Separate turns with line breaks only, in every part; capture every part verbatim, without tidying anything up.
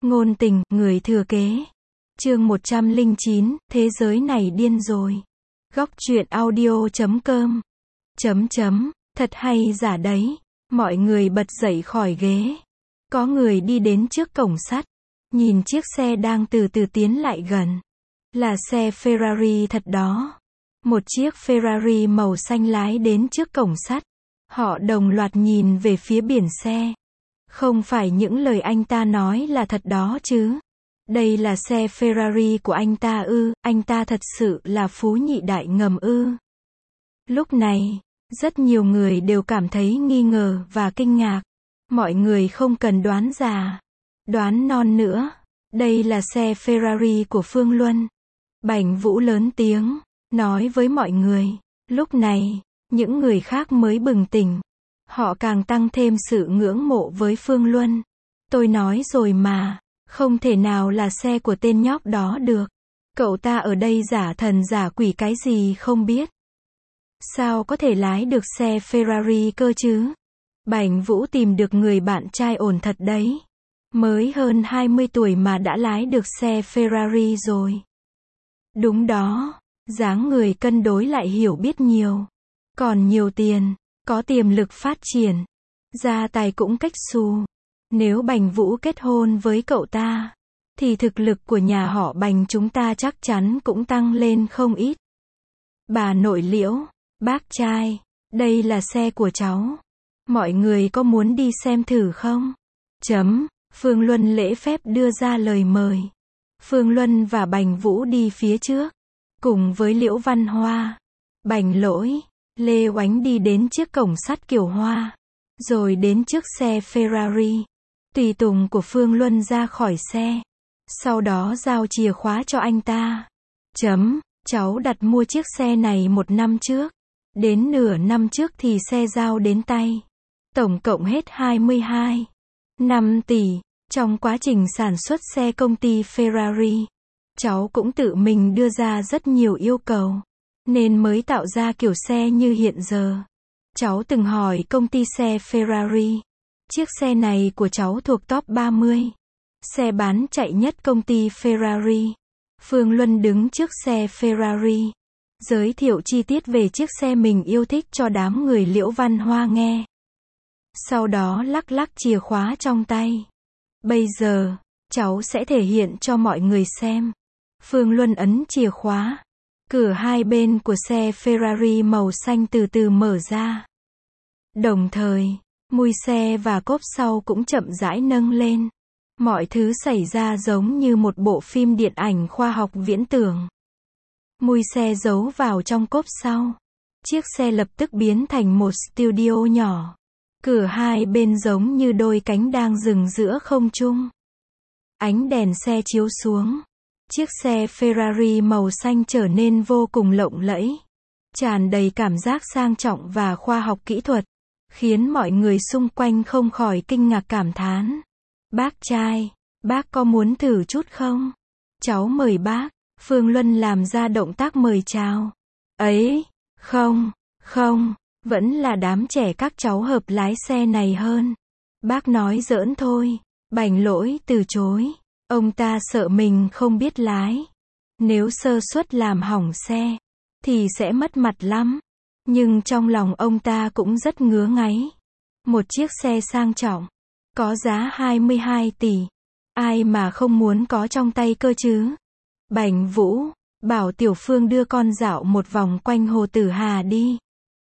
Ngôn tình, người thừa kế. Chương một trăm lẻ chín, thế giới này điên rồi. Góc truyện audio chấm com. Chấm chấm, thật hay giả đấy. Mọi người bật dậy khỏi ghế. Có người đi đến trước cổng sắt. Nhìn chiếc xe đang từ từ tiến lại gần. Là xe Ferrari thật đó. Một chiếc Ferrari màu xanh lái đến trước cổng sắt. Họ đồng loạt nhìn về phía biển xe. Không phải những lời anh ta nói là thật đó chứ. Đây là xe Ferrari của anh ta ư, anh ta thật sự là phú nhị đại ngầm ư. Lúc này, rất nhiều người đều cảm thấy nghi ngờ và kinh ngạc. Mọi người không cần đoán già, đoán non nữa. Đây là xe Ferrari của Phương Luân. Bảnh Vũ lớn tiếng, nói với mọi người. Lúc này, những người khác mới bừng tỉnh. Họ càng tăng thêm sự ngưỡng mộ với Phương Luân. Tôi nói rồi mà, không thể nào là xe của tên nhóc đó được. Cậu ta ở đây giả thần giả quỷ cái gì không biết. Sao có thể lái được xe Ferrari cơ chứ? Bảnh Vũ tìm được người bạn trai ổn thật đấy. Mới hơn hai mươi tuổi mà đã lái được xe Ferrari rồi. Đúng đó, dáng người cân đối lại hiểu biết nhiều. Còn nhiều tiền, có tiềm lực phát triển. Gia tài cũng cách xù. Nếu Bảnh Vũ kết hôn với cậu ta, thì thực lực của nhà họ Bành chúng ta chắc chắn cũng tăng lên không ít. Bà nội Liễu, bác trai, đây là xe của cháu. Mọi người có muốn đi xem thử không? Chấm, Phương Luân lễ phép đưa ra lời mời. Phương Luân và Bành Vũ đi phía trước, cùng với Liễu Văn Hoa, Bành Lỗi, Lê Oánh đi đến chiếc cổng sắt kiểu hoa, rồi đến trước xe Ferrari. Tùy tùng của Phương Luân ra khỏi xe, sau đó giao chìa khóa cho anh ta. Chấm, cháu đặt mua chiếc xe này một năm trước. Đến nửa năm trước thì xe giao đến tay. Tổng cộng hết hai mươi hai phẩy năm tỷ. Trong quá trình sản xuất xe công ty Ferrari, cháu cũng tự mình đưa ra rất nhiều yêu cầu, nên mới tạo ra kiểu xe như hiện giờ. Cháu từng hỏi công ty xe Ferrari. Chiếc xe này của cháu thuộc top ba mươi. Xe bán chạy nhất công ty Ferrari. Phương Luân đứng trước xe Ferrari, giới thiệu chi tiết về chiếc xe mình yêu thích cho đám người Liễu Văn Hoa nghe. Sau đó lắc lắc chìa khóa trong tay. Bây giờ, cháu sẽ thể hiện cho mọi người xem. Phương Luân ấn chìa khóa. Cửa hai bên của xe Ferrari màu xanh từ từ mở ra. Đồng thời, mui xe và cốp sau cũng chậm rãi nâng lên. Mọi thứ xảy ra giống như một bộ phim điện ảnh khoa học viễn tưởng. Mui xe giấu vào trong cốp sau. Chiếc xe lập tức biến thành một studio nhỏ. Cửa hai bên giống như đôi cánh đang dừng giữa không trung. Ánh đèn xe chiếu xuống. Chiếc xe Ferrari màu xanh trở nên vô cùng lộng lẫy. Tràn đầy cảm giác sang trọng và khoa học kỹ thuật. Khiến mọi người xung quanh không khỏi kinh ngạc cảm thán. Bác trai, bác có muốn thử chút không? Cháu mời bác. Phương Luân làm ra động tác mời chào. Ấy, không, không, vẫn là đám trẻ các cháu hợp lái xe này hơn. Bác nói giỡn thôi. Bảnh Lỗi từ chối. Ông ta sợ mình không biết lái. Nếu sơ suất làm hỏng xe, thì sẽ mất mặt lắm. Nhưng trong lòng ông ta cũng rất ngứa ngáy. Một chiếc xe sang trọng, có giá hai mươi hai tỷ. Ai mà không muốn có trong tay cơ chứ? Bảnh Vũ, bảo Tiểu Phương đưa con dạo một vòng quanh Hồ Tử Hà đi.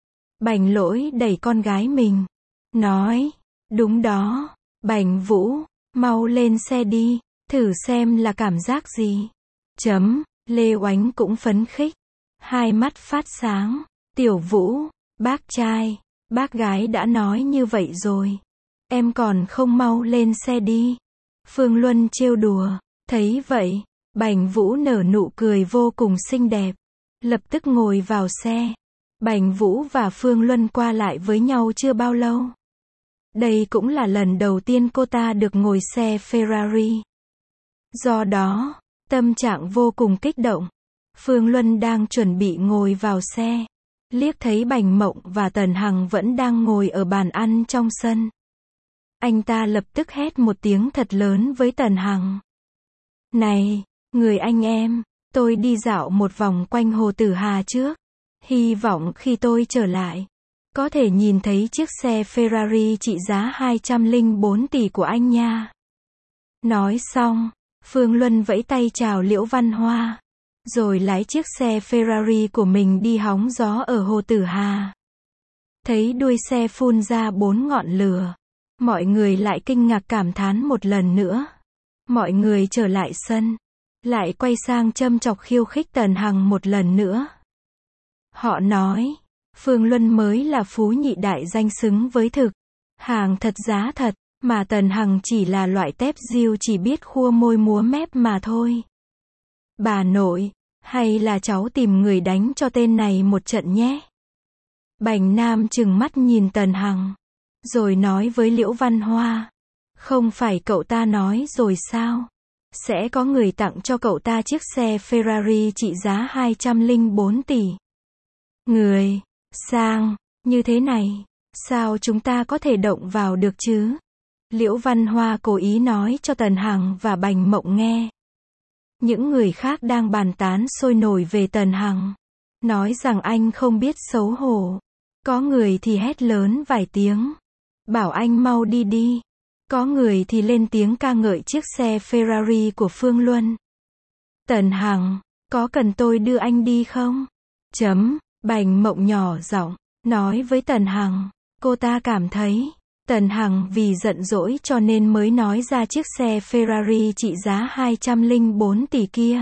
Bảnh Lỗi đẩy con gái mình. Nói, đúng đó, Bảnh Vũ, mau lên xe đi, thử xem là cảm giác gì. Chấm, Lê Oánh cũng phấn khích. Hai mắt phát sáng. Tiểu Vũ, bác trai, bác gái đã nói như vậy rồi. Em còn không mau lên xe đi. Phương Luân trêu đùa. Thấy vậy, Bảnh Vũ nở nụ cười vô cùng xinh đẹp. Lập tức ngồi vào xe. Bảnh Vũ và Phương Luân qua lại với nhau chưa bao lâu. Đây cũng là lần đầu tiên cô ta được ngồi xe Ferrari. Do đó, tâm trạng vô cùng kích động. Phương Luân đang chuẩn bị ngồi vào xe. Liếc thấy Bành Mộng và Tần Hằng vẫn đang ngồi ở bàn ăn trong sân. Anh ta lập tức hét một tiếng thật lớn với Tần Hằng. Này, người anh em, tôi đi dạo một vòng quanh Hồ Tử Hà trước. Hy vọng khi tôi trở lại, có thể nhìn thấy chiếc xe Ferrari trị giá hai trăm lẻ bốn tỷ của anh nha. Nói xong, Phương Luân vẫy tay chào Liễu Văn Hoa, rồi lái chiếc xe Ferrari của mình đi hóng gió ở Hồ Tử Hà. Thấy đuôi xe phun ra bốn ngọn lửa, mọi người lại kinh ngạc cảm thán một lần nữa. Mọi người trở lại sân, lại quay sang châm chọc khiêu khích Tần Hằng một lần nữa. Họ nói, Phương Luân mới là phú nhị đại danh xứng với thực, hàng thật giá thật, mà Tần Hằng chỉ là loại tép diêu chỉ biết khua môi múa mép mà thôi. Bà nội, hay là cháu tìm người đánh cho tên này một trận nhé. Bành Nam trừng mắt nhìn Tần Hằng, rồi nói với Liễu Văn Hoa, không phải cậu ta nói rồi sao? Sẽ có người tặng cho cậu ta chiếc xe Ferrari trị giá hai trăm lẻ bốn tỷ. Người, sang, như thế này, sao chúng ta có thể động vào được chứ? Liễu Văn Hoa cố ý nói cho Tần Hằng và Bành Mộng nghe. Những người khác đang bàn tán sôi nổi về Tần Hằng, nói rằng anh không biết xấu hổ. Có người thì hét lớn vài tiếng, bảo anh mau đi đi. Có người thì lên tiếng ca ngợi chiếc xe Ferrari của Phương Luân. Tần Hằng, có cần tôi đưa anh đi không? Chấm, Bành Mộng nhỏ giọng nói với Tần Hằng. Cô ta cảm thấy Tần Hằng vì giận dỗi cho nên mới nói ra chiếc xe Ferrari trị giá hai trăm lẻ bốn tỷ kia.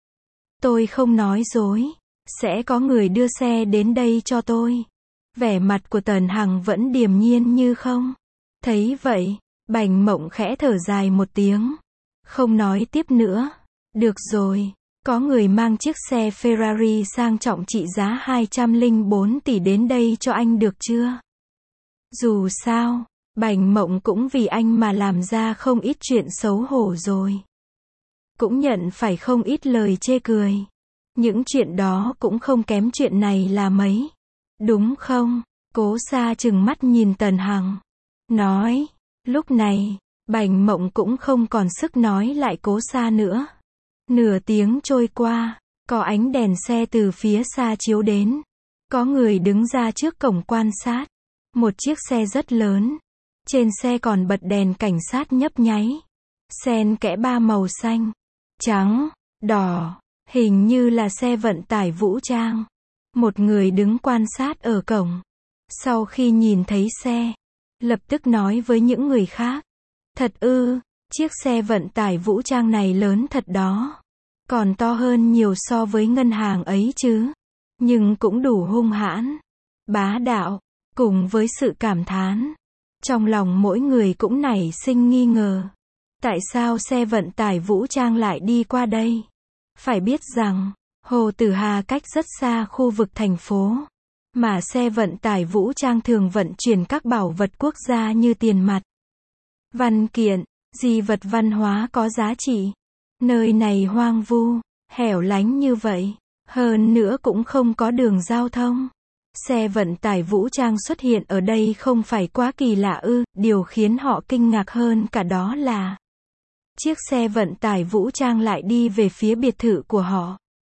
Tôi không nói dối, sẽ có người đưa xe đến đây cho tôi. Vẻ mặt của Tần Hằng vẫn điềm nhiên như không. Thấy vậy, Bành Mộng khẽ thở dài một tiếng, không nói tiếp nữa. Được rồi, có người mang chiếc xe Ferrari sang trọng trị giá hai trăm lẻ bốn tỷ đến đây cho anh được chưa? Dù sao, Bành Mộng cũng vì anh mà làm ra không ít chuyện xấu hổ rồi. Cũng nhận phải không ít lời chê cười. Những chuyện đó cũng không kém chuyện này là mấy. Đúng không? Cố Sa trừng mắt nhìn Tần Hằng, nói. Lúc này, Bành Mộng cũng không còn sức nói lại Cố Sa nữa. Nửa tiếng trôi qua, có ánh đèn xe từ phía xa chiếu đến. Có người đứng ra trước cổng quan sát. Một chiếc xe rất lớn. Trên xe còn bật đèn cảnh sát nhấp nháy. Xen kẽ ba màu xanh, trắng, đỏ. Hình như là xe vận tải vũ trang. Một người đứng quan sát ở cổng. Sau khi nhìn thấy xe, lập tức nói với những người khác. Thật ư, chiếc xe vận tải vũ trang này lớn thật đó. Còn to hơn nhiều so với ngân hàng ấy chứ. Nhưng cũng đủ hung hãn, bá đạo, cùng với sự cảm thán. Trong lòng mỗi người cũng nảy sinh nghi ngờ. Tại sao xe vận tải vũ trang lại đi qua đây? Phải biết rằng, Hồ Tử Hà cách rất xa khu vực thành phố. Mà xe vận tải vũ trang thường vận chuyển các bảo vật quốc gia như tiền mặt, văn kiện, di vật văn hóa có giá trị. Nơi này hoang vu, hẻo lánh như vậy. Hơn nữa cũng không có đường giao thông. Xe vận tải vũ trang xuất hiện ở đây không phải quá kỳ lạ ư? Điều khiến họ kinh ngạc hơn cả đó là chiếc xe vận tải vũ trang lại đi về phía biệt thự của họ.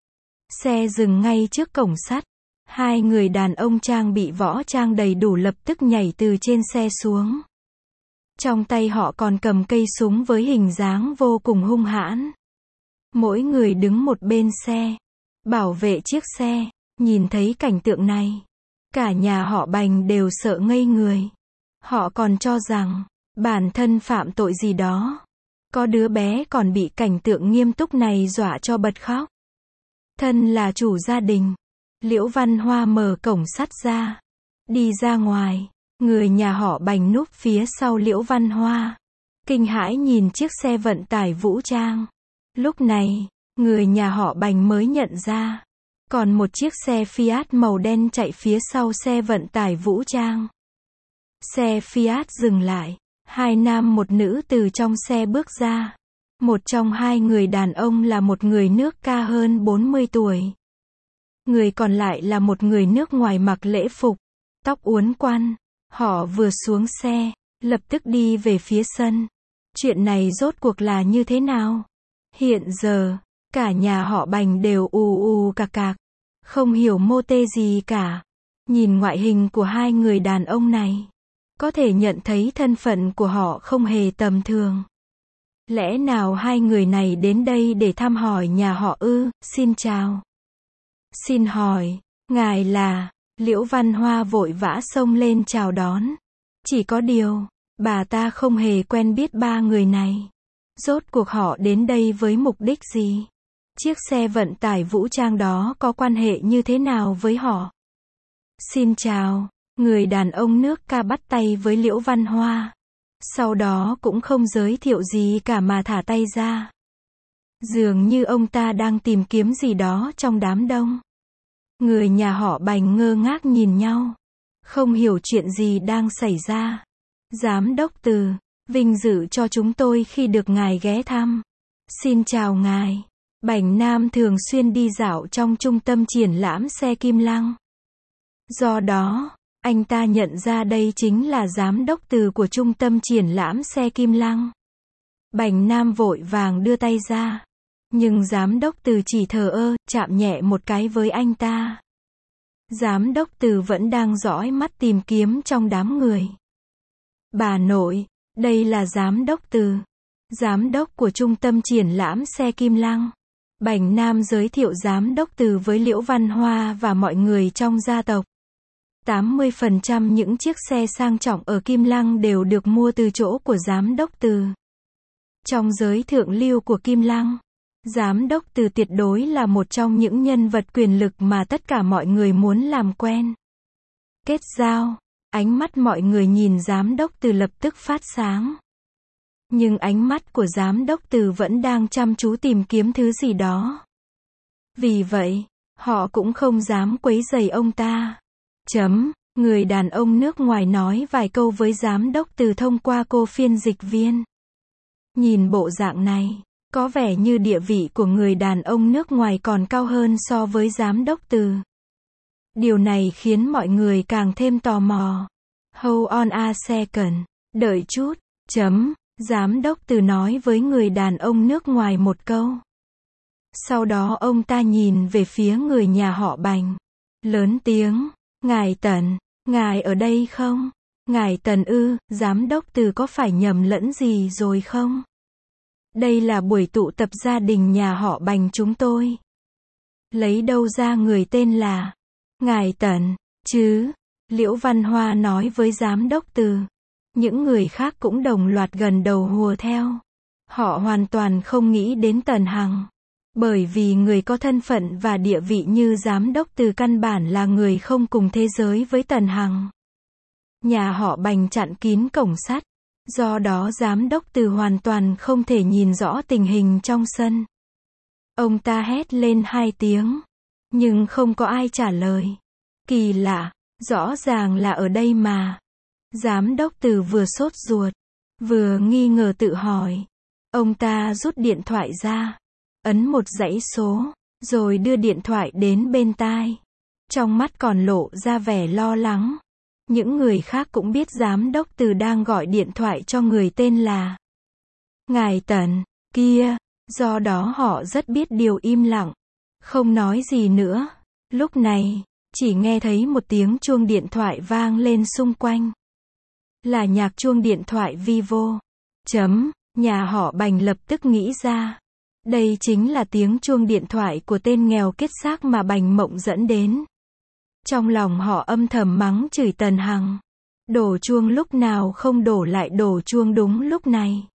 Xe dừng ngay trước cổng sắt. Hai người đàn ông trang bị võ trang đầy đủ lập tức nhảy từ trên xe xuống. Trong tay họ còn cầm cây súng với hình dáng vô cùng hung hãn. Mỗi người đứng một bên xe, bảo vệ chiếc xe. Nhìn thấy cảnh tượng này, cả nhà họ Bành đều sợ ngây người. Họ còn cho rằng bản thân phạm tội gì đó. Có đứa bé còn bị cảnh tượng nghiêm túc này dọa cho bật khóc. Thân là chủ gia đình, Liễu Văn Hoa mở cổng sắt ra, đi ra ngoài. Người nhà họ Bành núp phía sau Liễu Văn Hoa, kinh hãi nhìn chiếc xe vận tải vũ trang. Lúc này, người nhà họ Bành mới nhận ra, còn một chiếc xe Fiat màu đen chạy phía sau xe vận tải vũ trang. Xe Fiat dừng lại, hai nam một nữ từ trong xe bước ra. Một trong hai người đàn ông là một người nước ca hơn bốn mươi tuổi. Người còn lại là một người nước ngoài mặc lễ phục, tóc uốn quăn. Họ vừa xuống xe, lập tức đi về phía sân. Chuyện này rốt cuộc là như thế nào? Hiện giờ, cả nhà họ Bành đều ù ù cạc cạc, không hiểu mô tê gì cả. Nhìn ngoại hình của hai người đàn ông này, có thể nhận thấy thân phận của họ không hề tầm thường. Lẽ nào hai người này đến đây để thăm hỏi nhà họ ư? Xin chào. Xin hỏi, ngài là... Liễu Văn Hoa vội vã xông lên chào đón. Chỉ có điều, bà ta không hề quen biết ba người này. Rốt cuộc họ đến đây với mục đích gì? Chiếc xe vận tải vũ trang đó có quan hệ như thế nào với họ? Xin chào, người đàn ông nước ca bắt tay với Liễu Văn Hoa. Sau đó cũng không giới thiệu gì cả mà thả tay ra. Dường như ông ta đang tìm kiếm gì đó trong đám đông. Người nhà họ Bành ngơ ngác nhìn nhau, không hiểu chuyện gì đang xảy ra. Giám đốc Từ, vinh dự cho chúng tôi khi được ngài ghé thăm. Xin chào ngài. Bành Nam thường xuyên đi dạo trong trung tâm triển lãm xe Kim Lăng. Do đó, anh ta nhận ra đây chính là giám đốc Từ của trung tâm triển lãm xe Kim Lăng. Bành Nam vội vàng đưa tay ra. Nhưng giám đốc Từ chỉ thờ ơ, chạm nhẹ một cái với anh ta. Giám đốc Từ vẫn đang dõi mắt tìm kiếm trong đám người. Bà nội, đây là giám đốc Từ, giám đốc của trung tâm triển lãm xe Kim Lăng. Bành Nam giới thiệu giám đốc Từ với Liễu Văn Hoa và mọi người trong gia tộc. tám mươi phần trăm những chiếc xe sang trọng ở Kim Lăng đều được mua từ chỗ của giám đốc Từ. Trong giới thượng lưu của Kim Lăng, giám đốc Từ tuyệt đối là một trong những nhân vật quyền lực mà tất cả mọi người muốn làm quen. Kết giao, ánh mắt mọi người nhìn giám đốc Từ lập tức phát sáng. Nhưng ánh mắt của giám đốc Từ vẫn đang chăm chú tìm kiếm thứ gì đó. Vì vậy, họ cũng không dám quấy rầy ông ta. Chấm, người đàn ông nước ngoài nói vài câu với giám đốc Từ thông qua cô phiên dịch viên. Nhìn bộ dạng này, có vẻ như địa vị của người đàn ông nước ngoài còn cao hơn so với giám đốc Từ. Điều này khiến mọi người càng thêm tò mò. Hold on a second, đợi chút, chấm, giám đốc Từ nói với người đàn ông nước ngoài một câu. Sau đó ông ta nhìn về phía người nhà họ Bành, lớn tiếng, ngài Tần, ngài ở đây không? Ngài Tần ư? Giám đốc Từ có phải nhầm lẫn gì rồi không? Đây là buổi tụ tập gia đình nhà họ Bành chúng tôi. Lấy đâu ra người tên là ngài Tần, chứ? Liễu Văn Hoa nói với giám đốc Từ. Những người khác cũng đồng loạt gần đầu hùa theo. Họ hoàn toàn không nghĩ đến Tần Hằng. Bởi vì người có thân phận và địa vị như giám đốc Từ căn bản là người không cùng thế giới với Tần Hằng. Nhà họ Bành chặn kín cổng sắt. Do đó giám đốc Từ hoàn toàn không thể nhìn rõ tình hình trong sân. Ông ta hét lên hai tiếng. Nhưng không có ai trả lời. Kỳ lạ, rõ ràng là ở đây mà. Giám đốc Từ vừa sốt ruột, vừa nghi ngờ tự hỏi. Ông ta rút điện thoại ra, ấn một dãy số, rồi đưa điện thoại đến bên tai. Trong mắt còn lộ ra vẻ lo lắng. Những người khác cũng biết giám đốc Từ đang gọi điện thoại cho người tên là ngài Tần, kia. Do đó họ rất biết điều im lặng, không nói gì nữa. Lúc này, chỉ nghe thấy một tiếng chuông điện thoại vang lên xung quanh. Là nhạc chuông điện thoại Vivo. Chấm, nhà họ Bành lập tức nghĩ ra. Đây chính là tiếng chuông điện thoại của tên nghèo kết xác mà Bành Mộng dẫn đến. Trong lòng họ âm thầm mắng chửi Tần Hằng. Đổ chuông lúc nào không đổ lại đổ chuông đúng lúc này.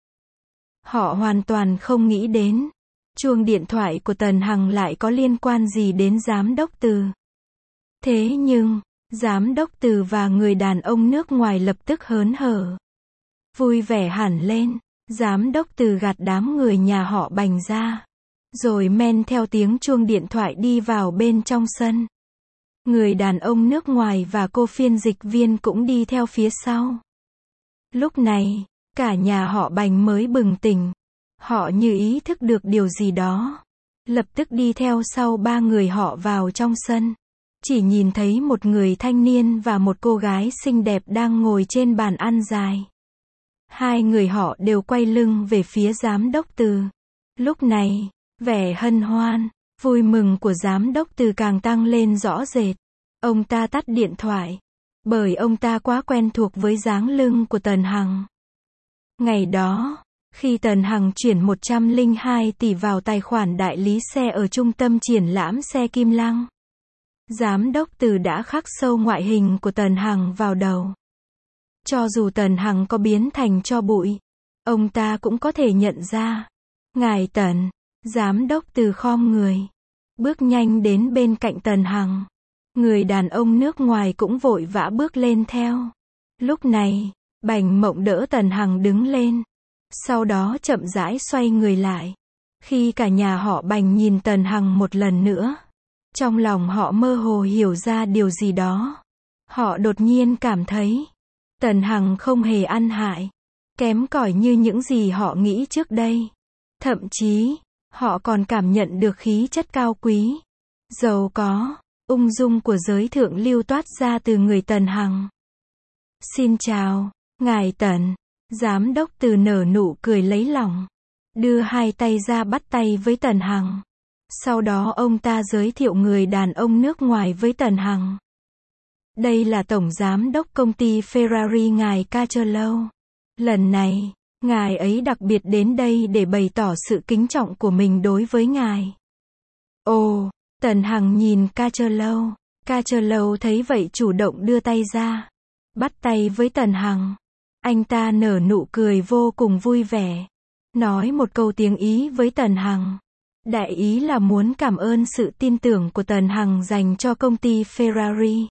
Họ hoàn toàn không nghĩ đến. Chuông điện thoại của Tần Hằng lại có liên quan gì đến giám đốc Từ. Thế nhưng, giám đốc Từ và người đàn ông nước ngoài lập tức hớn hở. Vui vẻ hẳn lên. Giám đốc Từ gạt đám người nhà họ Bành ra. Rồi men theo tiếng chuông điện thoại đi vào bên trong sân. Người đàn ông nước ngoài và cô phiên dịch viên cũng đi theo phía sau. Lúc này, cả nhà họ Bành mới bừng tỉnh. Họ như ý thức được điều gì đó. Lập tức đi theo sau ba người họ vào trong sân. Chỉ nhìn thấy một người thanh niên và một cô gái xinh đẹp đang ngồi trên bàn ăn dài. Hai người họ đều quay lưng về phía giám đốc Từ. Lúc này, vẻ hân hoan, vui mừng của giám đốc Từ càng tăng lên rõ rệt. Ông ta tắt điện thoại, bởi ông ta quá quen thuộc với dáng lưng của Tần Hằng. Ngày đó, khi Tần Hằng chuyển một trăm lẻ hai tỷ vào tài khoản đại lý xe ở trung tâm triển lãm xe Kim Lăng, giám đốc Từ đã khắc sâu ngoại hình của Tần Hằng vào đầu. Cho dù Tần Hằng có biến thành tro bụi, ông ta cũng có thể nhận ra. Ngài Tần, giám đốc Từ khom người, bước nhanh đến bên cạnh Tần Hằng. Người đàn ông nước ngoài cũng vội vã bước lên theo. Lúc này, Bành Mộng đỡ Tần Hằng đứng lên, sau đó chậm rãi xoay người lại. Khi cả nhà họ Bành nhìn Tần Hằng một lần nữa, trong lòng họ mơ hồ hiểu ra điều gì đó. Họ đột nhiên cảm thấy Tần Hằng không hề ăn hại, kém cỏi như những gì họ nghĩ trước đây. Thậm chí, họ còn cảm nhận được khí chất cao quý, giàu có, ung dung của giới thượng lưu toát ra từ người Tần Hằng. Xin chào, ngài Tần. Giám đốc Từ nở nụ cười lấy lòng, đưa hai tay ra bắt tay với Tần Hằng. Sau đó ông ta giới thiệu người đàn ông nước ngoài với Tần Hằng. Đây là tổng giám đốc công ty Ferrari ngài Cacciolo. Lần này, ngài ấy đặc biệt đến đây để bày tỏ sự kính trọng của mình đối với ngài. Ồ, Tần Hằng nhìn Cacciolo. Cacciolo thấy vậy chủ động đưa tay ra, bắt tay với Tần Hằng. Anh ta nở nụ cười vô cùng vui vẻ, nói một câu tiếng Ý với Tần Hằng. Đại ý là muốn cảm ơn sự tin tưởng của Tần Hằng dành cho công ty Ferrari.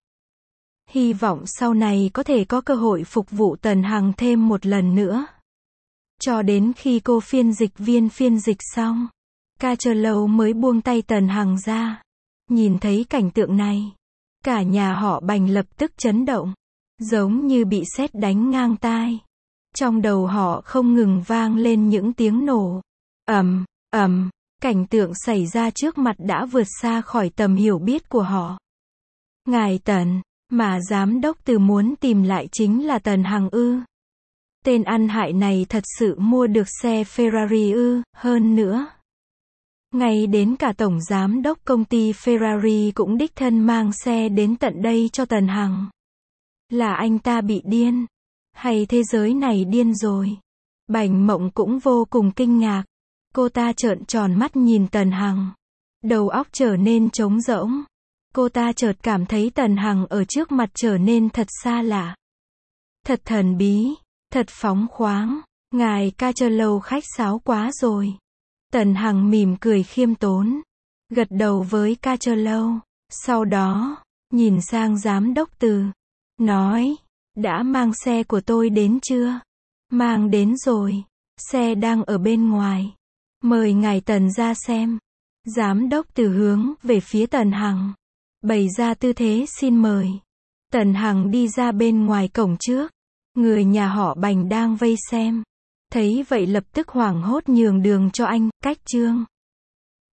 Hy vọng sau này có thể có cơ hội phục vụ Tần Hằng thêm một lần nữa. Cho đến khi cô phiên dịch viên phiên dịch xong, Cacciolo mới buông tay Tần Hằng ra. Nhìn thấy cảnh tượng này, cả nhà họ Bành lập tức chấn động, giống như bị sét đánh ngang tai. Trong đầu họ không ngừng vang lên những tiếng nổ. Ầm, ầm, cảnh tượng xảy ra trước mặt đã vượt xa khỏi tầm hiểu biết của họ. Ngài Tần, mà giám đốc Từ muốn tìm lại chính là Tần Hằng ư? Tên ăn hại này thật sự mua được xe Ferrari ư? Hơn nữa, ngay đến cả tổng giám đốc công ty Ferrari cũng đích thân mang xe đến tận đây cho Tần Hằng. Là anh ta bị điên? Hay thế giới này điên rồi? Bành Mộng cũng vô cùng kinh ngạc. Cô ta trợn tròn mắt nhìn Tần Hằng, đầu óc trở nên trống rỗng. Cô ta chợt cảm thấy Tần Hằng ở trước mặt trở nên thật xa lạ, thật thần bí, thật phóng khoáng. Ngài Cacciolo khách sáo quá rồi. Tần Hằng mỉm cười khiêm tốn, gật đầu với Cacciolo. Sau đó, nhìn sang giám đốc Từ, nói, đã mang xe của tôi đến chưa? Mang đến rồi, xe đang ở bên ngoài. Mời ngài Tần ra xem. Giám đốc Từ hướng về phía Tần Hằng, bày ra tư thế xin mời. Tần Hằng đi ra bên ngoài cổng trước. Người nhà họ Bành đang vây xem, thấy vậy lập tức hoảng hốt nhường đường cho anh. Cách chương